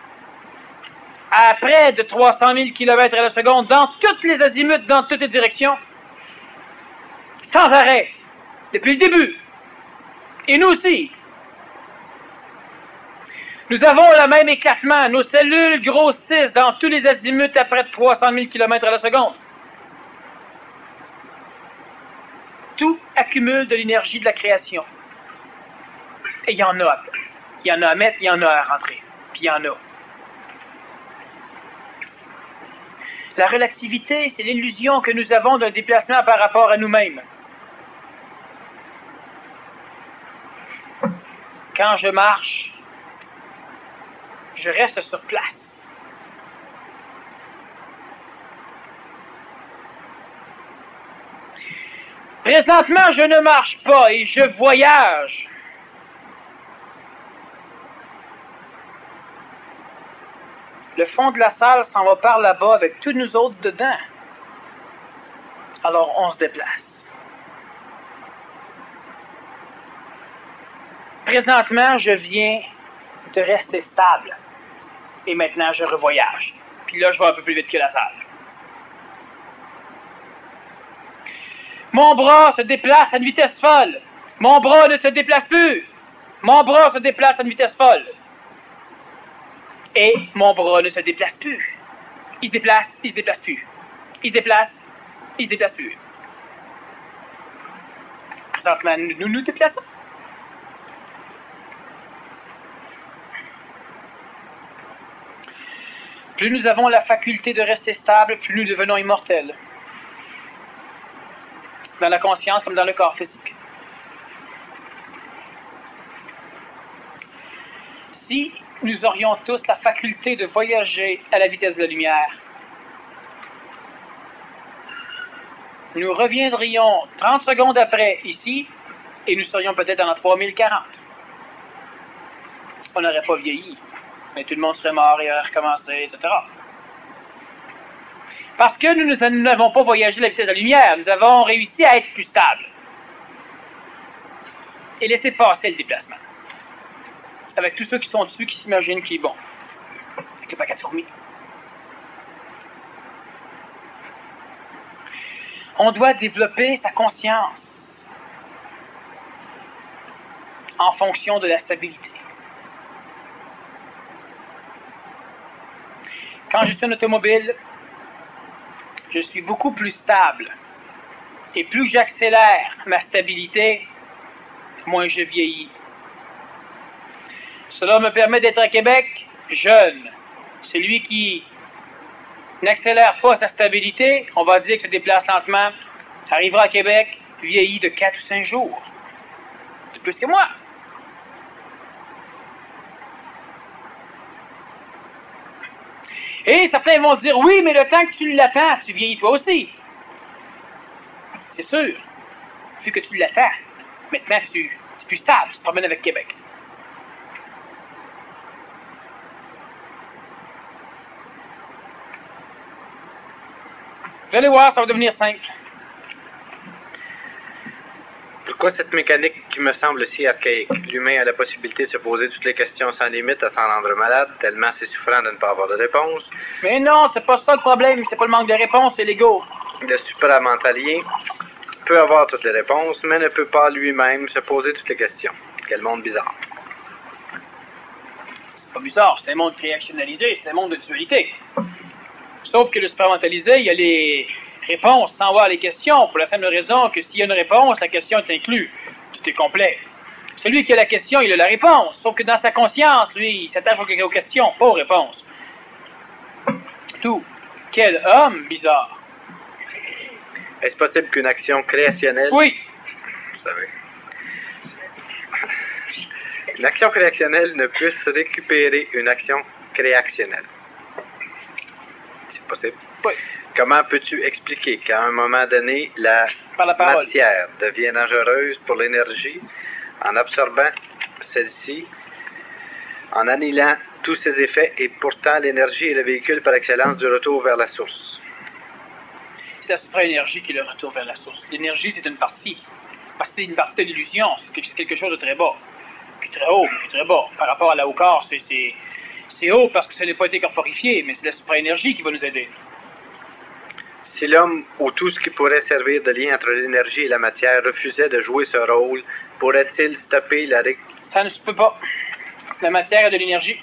à près de 300 000 km à la seconde dans toutes les azimuts, dans toutes les directions, sans arrêt, depuis le début. Et nous aussi. Nous avons le même éclatement. Nos cellules grossissent dans tous les azimuts à près de 300 000 km à la seconde. Tout accumule de l'énergie de la création. Et il y en a. Il y en a à mettre, il y en a à rentrer. Puis il y en a. La relativité, c'est l'illusion que nous avons d'un déplacement par rapport à nous-mêmes. Quand je marche, je reste sur place. Présentement, je ne marche pas et je voyage. Le fond de la salle s'en va par là-bas avec tous nous autres dedans. Alors on se déplace. Présentement, je viens de rester stable. Et maintenant, je revoyage. Puis là, je vais un peu plus vite que la salle. Mon bras se déplace à une vitesse folle. Mon bras ne se déplace plus. Mon bras se déplace à une vitesse folle. Et mon bras ne se déplace plus. Il se déplace, il se déplace plus. Il se déplace, il se déplace plus. Présentement, nous nous déplaçons. Plus nous avons la faculté de rester stable, plus nous devenons immortels. Dans la conscience comme dans le corps physique. Si nous aurions tous la faculté de voyager à la vitesse de la lumière, nous reviendrions 30 secondes après ici et nous serions peut-être en 3040. On n'aurait pas vieilli, mais tout le monde serait mort et aurait recommencé, etc. Parce que nous n'avons pas voyagé à la vitesse de la lumière, nous avons réussi à être plus stables. Et laisser passer le déplacement. Avec tous ceux qui sont dessus, qui s'imaginent qu'il est bon. Avec le paquet de fourmis. On doit développer sa conscience en fonction de la stabilité. Quand je suis en automobile, je suis beaucoup plus stable. Et plus j'accélère ma stabilité, moins je vieillis. Cela me permet d'être à Québec jeune. Celui qui n'accélère pas sa stabilité, on va dire que se déplace lentement, arrivera à Québec vieilli de 4 ou 5 jours. C'est plus que moi. Et certains vont dire, oui, mais le temps que tu l'attends, tu vieillis toi aussi. C'est sûr. Vu que tu l'attends, maintenant tu es plus stable, tu te promènes avec Québec. Vous allez voir, ça va devenir simple. Pourquoi cette mécanique qui me semble si archaïque? L'humain a la possibilité de se poser toutes les questions sans limite à s'en rendre malade, tellement c'est souffrant de ne pas avoir de réponse. Mais non, c'est pas ça le problème, c'est pas le manque de réponse, c'est l'ego. Le supramentalien peut avoir toutes les réponses, mais ne peut pas lui-même se poser toutes les questions. Quel monde bizarre. C'est pas bizarre, c'est un monde réactionnalisé, c'est un monde de dualité. Sauf que le supramentalisé, il y a les réponses sans voir les questions, pour la simple raison que s'il y a une réponse, la question est inclue. Tout est complet. Celui qui a la question, il a la réponse. Sauf que dans sa conscience, lui, il s'attache aux questions, pas aux réponses. Tout. Quel homme bizarre. Est-ce possible qu'une action créationnelle... Oui. Vous savez. Une action créationnelle ne puisse récupérer une action créationnelle. C'est possible? Oui. Comment peux-tu expliquer qu'à un moment donné, la matière devient dangereuse pour l'énergie en absorbant celle-ci, en annihilant tous ses effets, et pourtant l'énergie est le véhicule par excellence du retour vers la source? C'est la supra-énergie qui est le retour vers la source. L'énergie, c'est une partie. Parce que c'est une partie de l'illusion. C'est quelque chose de très bas. Qui est très haut, qui est très bas. Par rapport à la haut corps, c'est haut parce que ça n'a pas été corporifié, mais c'est la supra-énergie qui va nous aider. Si l'homme, ou tout ce qui pourrait servir de lien entre l'énergie et la matière, refusait de jouer ce rôle, pourrait-il stopper la... Ça ne se peut pas. La matière a de l'énergie.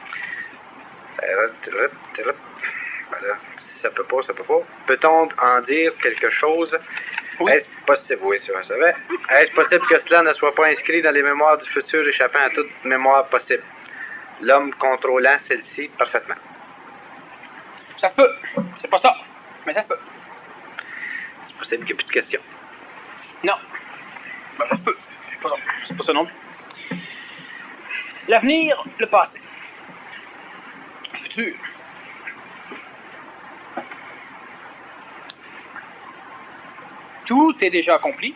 Voilà. Si ça peut pas, ça peut pas. Peut-on en dire quelque chose? Oui. Est-ce possible? Oui, ça va. Est-ce possible que cela ne soit pas inscrit dans les mémoires du futur, échappant à toute mémoire possible? L'homme contrôlant celle-ci parfaitement. Ça se peut. C'est pas ça. Mais ça se peut. C'est possible qu'il n'y ait plus de questions. Non. Ben, ça se peut. C'est pas ça non plus. L'avenir, le passé. Le futur. Tout est déjà accompli.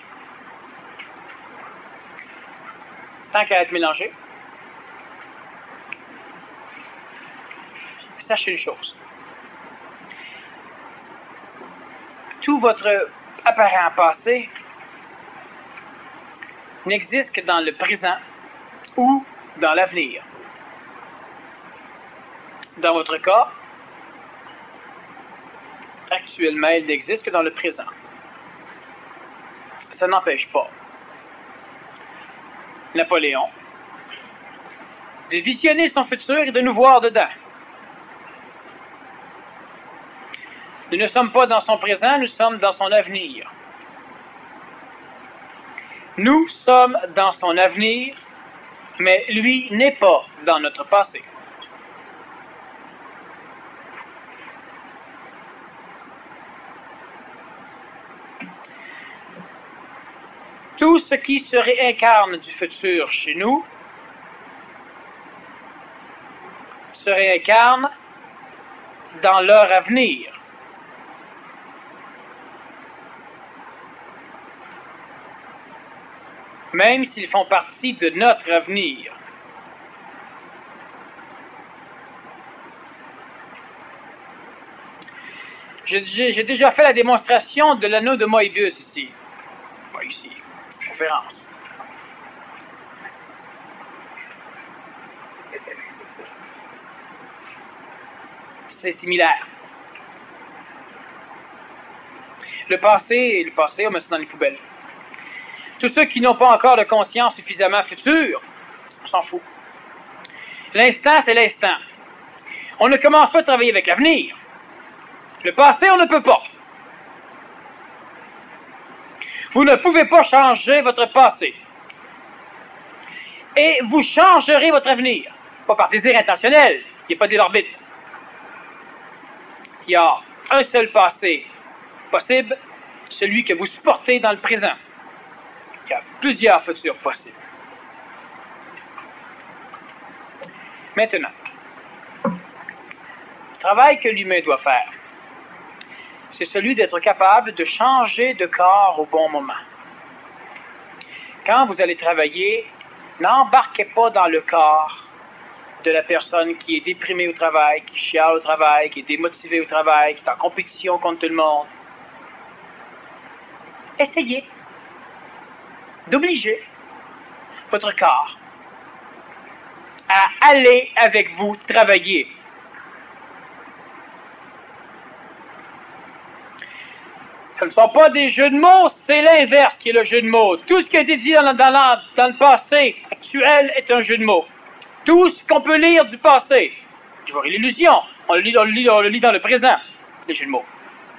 Tant qu'à être mélangé. Sachez une chose. Tout votre apparent passé n'existe que dans le présent ou dans l'avenir. Dans votre cas, actuellement, il n'existe que dans le présent. ça n'empêche pas Napoléon de visionner son futur et de nous voir dedans. Nous ne sommes pas dans son présent, nous sommes dans son avenir. Nous sommes dans son avenir, mais lui n'est pas dans notre passé. Tout ce qui se réincarne du futur chez nous se réincarne dans leur avenir. Même s'ils font partie de notre avenir. J'ai déjà fait la démonstration de l'anneau de Moebius ici. Pas ici, conférence. C'est similaire. Le passé, on met ça dans les poubelles. Tous ceux qui n'ont pas encore de conscience suffisamment future, on s'en fout. L'instant, c'est l'instant. On ne commence pas à travailler avec l'avenir. Le passé, on ne peut pas. Vous ne pouvez pas changer votre passé. Et vous changerez votre avenir. Pas par désir intentionnel. Il n'y a pas d'orbite. Il y a un seul passé possible, celui que vous supportez dans le présent. Il y a plusieurs futurs possibles. Maintenant, le travail que l'humain doit faire, c'est celui d'être capable de changer de corps au bon moment. Quand vous allez travailler, n'embarquez pas dans le corps de la personne qui est déprimée au travail, qui chiale au travail, qui est démotivée au travail, qui est en compétition contre tout le monde. Essayez d'obliger votre corps à aller avec vous travailler. Ce ne sont pas des jeux de mots, c'est l'inverse qui est le jeu de mots. Tout ce qui a été dit dans le passé actuel est un jeu de mots. Tout ce qu'on peut lire du passé, je vois l'illusion, on le lit dans le présent, les jeux de mots.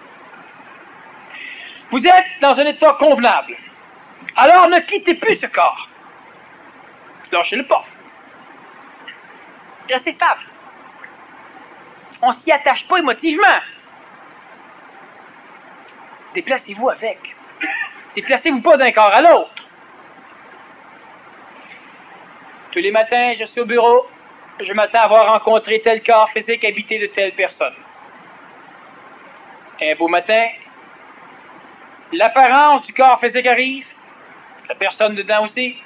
Vous êtes dans un état convenable. Alors ne quittez plus ce corps. Lâchez-le pas. Restez stable. On s'y attache pas émotivement. Déplacez-vous avec. Déplacez-vous pas d'un corps à l'autre. Tous les matins, je suis au bureau. Je m'attends à avoir rencontré tel corps physique habité de telle personne. Un beau matin, l'apparence du corps physique arrive. La personne dedans aussi.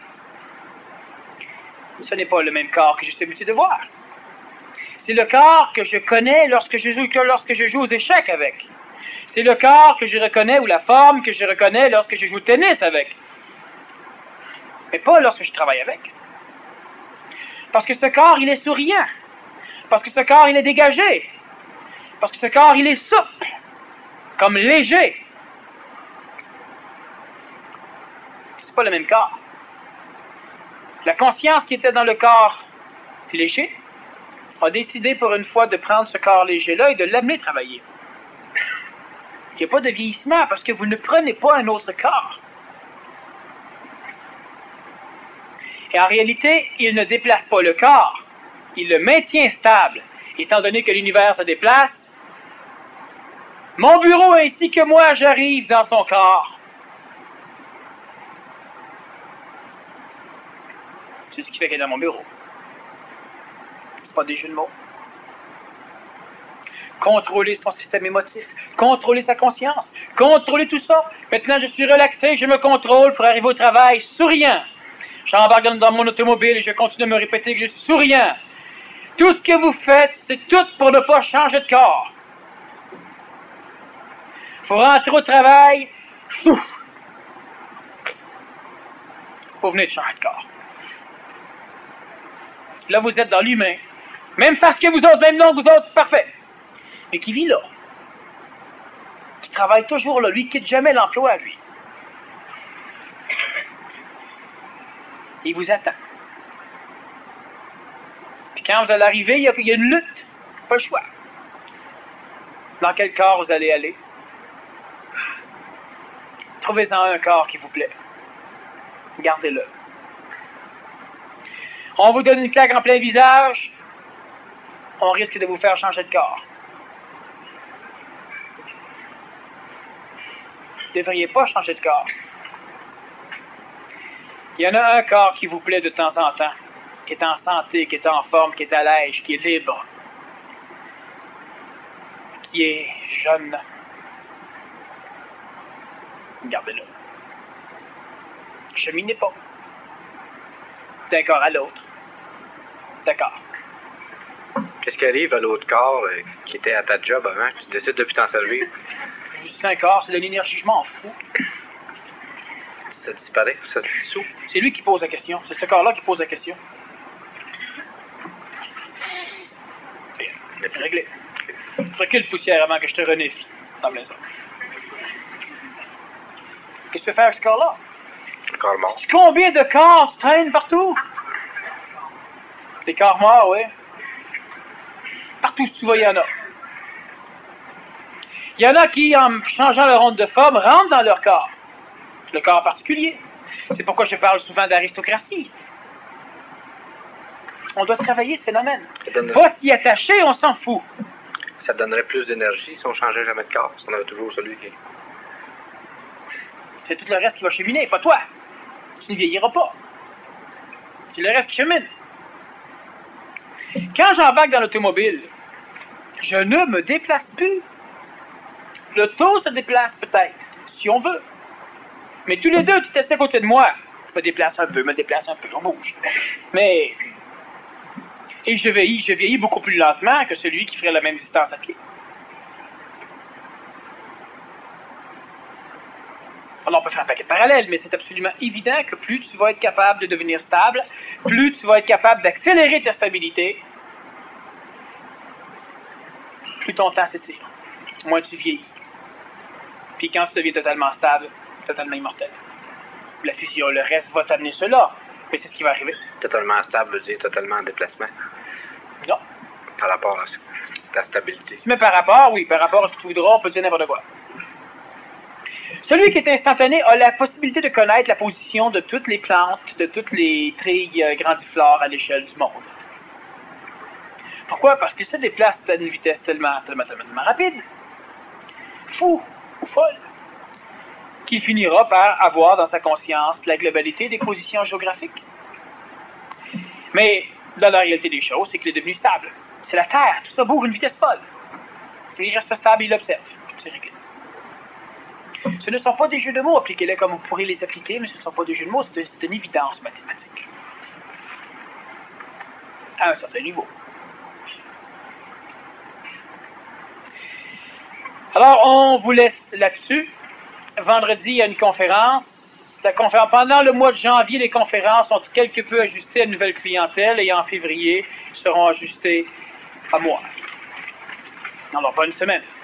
Ce n'est pas le même corps que je suis habitué de voir. C'est le corps que je connais lorsque je joue aux échecs avec. C'est le corps que je reconnais ou la forme que je reconnais lorsque je joue au tennis avec. Mais pas lorsque je travaille avec. Parce que ce corps, il est souriant. Parce que ce corps, il est dégagé. Parce que ce corps, il est souple. Comme léger. C'est pas le même corps. La conscience qui était dans le corps léger a décidé pour une fois de prendre ce corps léger-là et de l'amener travailler. Il n'y a pas de vieillissement parce que vous ne prenez pas un autre corps. Et en réalité, il ne déplace pas le corps, il le maintient stable. Étant donné que l'univers se déplace, mon bureau ainsi que moi, j'arrive dans son corps. C'est ce qui fait qu'il est dans mon bureau. C'est pas des jeux de mots. Contrôler son système émotif, contrôler sa conscience, contrôler tout ça. Maintenant, je suis relaxé, je me contrôle pour arriver au travail souriant. J'embarque dans mon automobile et je continue de me répéter que je suis souriant. Tout ce que vous faites, c'est tout pour ne pas changer de corps. Il faut rentrer au travail, vous venez de changer de corps. Là, vous êtes dans l'humain. Même parce que vous autres, même non, vous autres, parfait. Mais qui vit là. Qui travaille toujours là. Lui, qui quitte jamais l'emploi, lui. Il vous attend. Puis quand vous allez arriver, il y a une lutte. Pas le choix. Dans quel corps vous allez aller? Trouvez-en un corps qui vous plaît. Gardez-le. On vous donne une claque en plein visage, on risque de vous faire changer de corps. Vous ne devriez pas changer de corps. Il y en a un corps qui vous plaît de temps en temps, qui est en santé, qui est en forme, qui est à l'aise, qui est libre, qui est jeune. Gardez-le. Cheminez pas. D'un corps à l'autre. D'accord. Qu'est-ce qui arrive à l'autre corps qui était à ta job avant, que tu décides de plus t'en servir? Juste un corps, c'est de l'énergie, je m'en fous. Ça disparaît, ça se dissout. C'est lui qui pose la question. C'est ce corps-là qui pose la question. Bien, réglé. Recule poussière avant que je te renifle dans la maison. Qu'est-ce que tu fais avec ce corps-là? Le corps mort. Combien de corps tu traînes partout? Des corps morts, oui. Partout où tu vas, il y en a. Il y en a qui, en changeant leur onde de forme, rentrent dans leur corps. Le corps particulier. C'est pourquoi je parle souvent d'aristocratie. On doit travailler ce phénomène. Pas s'y attacher, on s'en fout. Ça donnerait plus d'énergie si on changeait jamais de corps. Si on avait toujours celui qui... C'est tout le reste qui va cheminer, pas toi. Tu ne vieilliras pas. C'est le reste qui chemine. Quand j'embarque dans l'automobile, je ne me déplace plus. L'auto se déplace peut-être, si on veut. Mais tous les deux, tu t'es à côté de moi. Je me déplace un peu, on bouge. Mais... Et je vieillis beaucoup plus lentement que celui qui ferait la même distance à pied. Alors on peut faire un paquet de parallèles, mais c'est absolument évident que plus tu vas être capable de devenir stable, plus tu vas être capable d'accélérer ta stabilité, plus ton temps s'étire, moins tu vieillis. Puis quand tu deviens totalement stable, totalement immortel. La fusion, le reste va t'amener cela, mais c'est ce qui va arriver. Totalement stable veut dire totalement en déplacement. Non. Par rapport à ta stabilité. Mais par rapport, oui, par rapport à ce que tu voudras, on peut dire n'importe quoi. Celui qui est instantané a la possibilité de connaître la position de toutes les plantes, de toutes les trilles grandiflores à l'échelle du monde. Pourquoi? Parce qu'il se déplace à une vitesse tellement rapide, fou ou folle, qu'il finira par avoir dans sa conscience la globalité des positions géographiques. Mais dans la réalité des choses, c'est qu'il est devenu stable. C'est la Terre, tout ça bouge à une vitesse folle. Il reste stable, il l'observe. C'est réglé. Ce ne sont pas des jeux de mots, appliquez-les comme vous pourrez les appliquer, mais ce ne sont pas des jeux de mots, c'est une évidence mathématique. À un certain niveau. Alors, on vous laisse là-dessus. Vendredi, il y a une conférence. Pendant le mois de janvier, les conférences sont quelque peu ajustées à une nouvelle clientèle et en février, seront ajustées à moi. Alors, bonne semaine.